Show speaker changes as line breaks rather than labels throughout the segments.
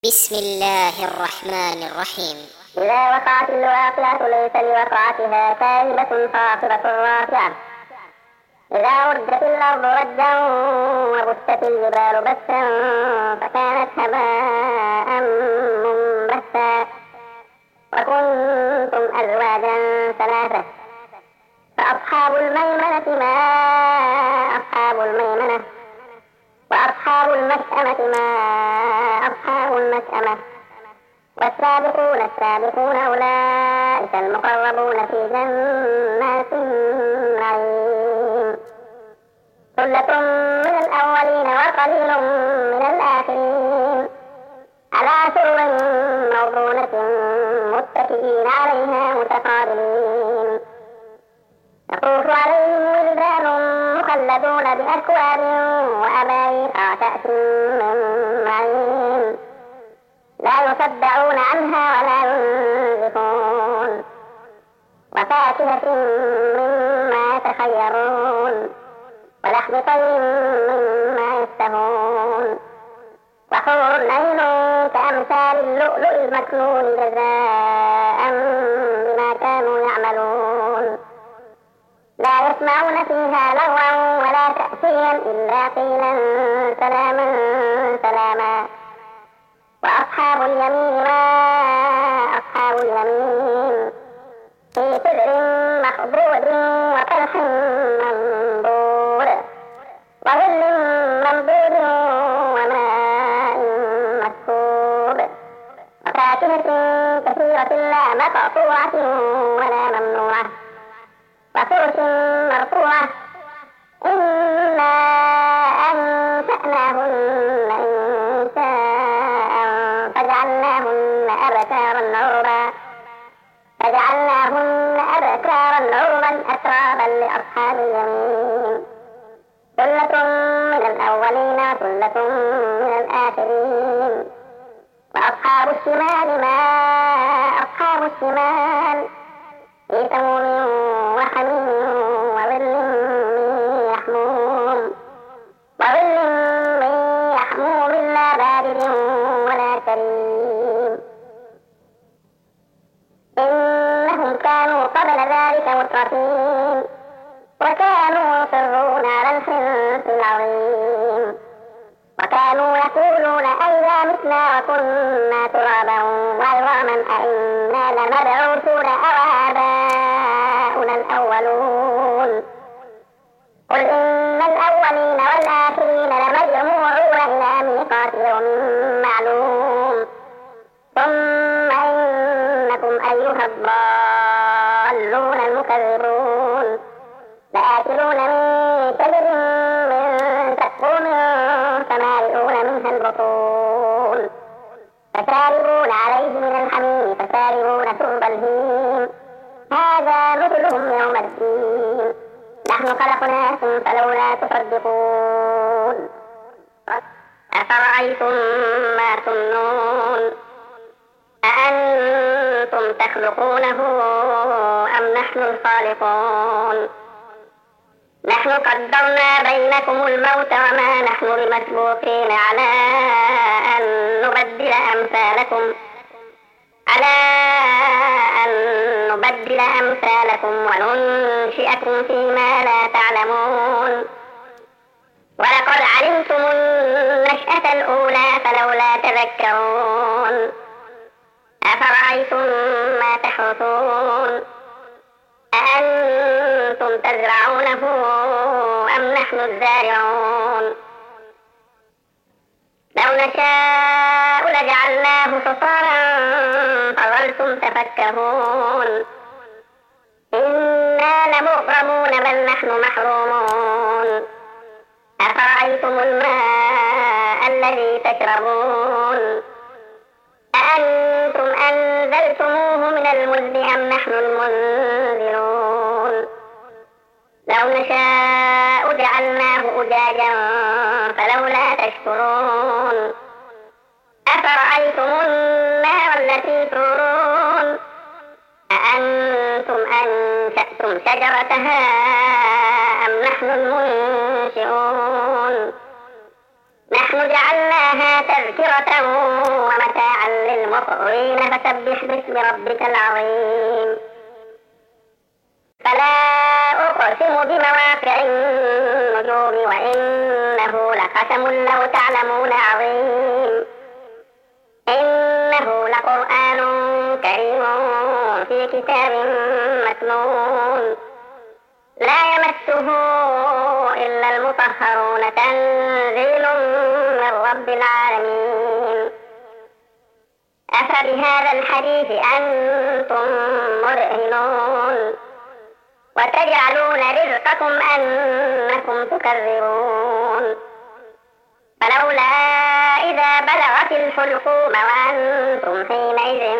بسم الله الرحمن الرحيم.
إذا وقعت الواقعة ليس لوقعتها كاذبة خافضة رافعة. إذا رجت الأرض رجا وبست الجبال بسا فكانت هباء منبثا وكنتم أزواجا ثلاثة فأصحاب الميمنة ما أصحاب الميمنة وأصحاب المشأمة ما أصحاب المشأمة والسابقون السابقون أولئك المقربون في جنات النعيم ثلة من الأولين وقليل من الآخرين على سرر موضونة متكئين عليها متقابلين يطوف عليهم ولدان مخلدون بأكواب وأباريق وكأس من معين لا يصدعون عنها ولا ينزفون وفاكهة مما يتخيرون ولحم طير مما يشتهون وحور عين كأمثال اللؤلؤ المكنون جزاء بما كانوا يعملون لا يسمعون فيها لغوا ولا تأثيما إلا قيلا سلاما سلاما وأصحاب اليمين ما أصحاب اليمين في سدر مخضود وطلح منضود وظل ممدود وماء مسكوب وفاكهة كثيرة لا مقطوعة ولا ممنوعة وفرش مرفوعة إنا أنشأناهن إنشاء فجعلناهن أبكارا عربا أترابا لأصحاب اليمين ثلة من الأولين وثلة من الآخرين وأصحاب الشمال ما أصحاب الشمال في سموم وحميم وظل من يحموم لا بارد ولا كريم إنهم كانوا قبل ذلك مترفين وكانوا يصرون على الحنث العظيم وكانوا يقولون أئذا متنا وكنا ترابا وعظاما أئنا لمبعوثون أو آباؤنا الأولون قل إن الأولين والآخرين لمجموعون إلى ميقات يوم معلوم ثم إنكم أيها الضالون المكذبون لآكلون من شجر من زقوم فمالئون منها البطون فشاربون عليه من الحميم فشاربون شرب الهيم هذا نزلهم يوم الدين نحن خلقناكم فلولا تصدقون أفرأيتم ما تمنون أأنتم تخلقونه أم نحن الخالقون نحن قدرنا بينكم الموت وما نحن بمسبوقين على أن نبدل أمثالكم وننشئكم فيما لا تعلمون ولقد علمتم النشأة الأولى فلولا تذكرون أفرأيتم ما تحرثون أأنتم تزرعونه أم نحن الزارعون لو نشاء لجعلناه حصارا فظلتم تفكهون إنا لمغرمون بل نحن محرومون أفرأيتم الماء الذي تشربون أأنتم أنزلتموه من المزن أم نحن المنزلون لو نشاء جعلناه أجاجا فلولا تشكرون أفرأيتم النار التي تورون أأنتم أنشأتم شجرتها أم نحن المنشئون نحن نحن جعلناها تذكرة ومتاعا للمقوين فسبح باسم ربك العظيم. فلا أقسم بمواقع النجوم وإنه لقسم لو تعلمون عظيم. إنه لقرآن كريم في كتاب مكنون لا يمسه إلا المطهرون تنزيل من رب العالمين. أفبهذا الحديث أنتم مدهنون وتجعلون رزقكم أنكم تكذبون. فلولا إذا بلغت الحلقوم وأنتم حينئذ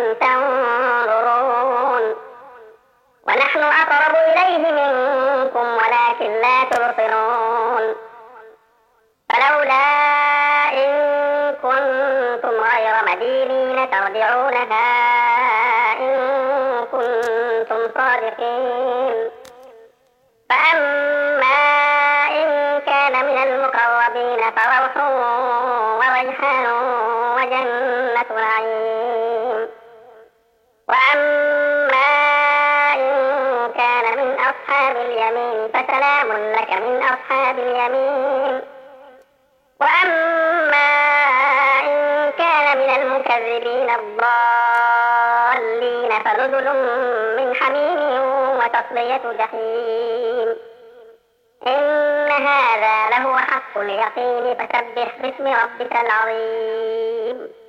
تنظرون ونحن أقرب إليه منكم ولكن لا تبصرون. فلولا إن كنتم غير مدينين ترجعونها إن كنتم صادقين. فأما إن كان من المقربين فروح وريحان وجنة نعيم. وأما إن كان من أصحاب اليمين فسلام لك من أصحاب اليمين. وأما إن كان من المكذبين الضالين فنزل من حميم وتصلية جحيم. إن هذا لهو حق اليقين فسبح باسم ربك العظيم.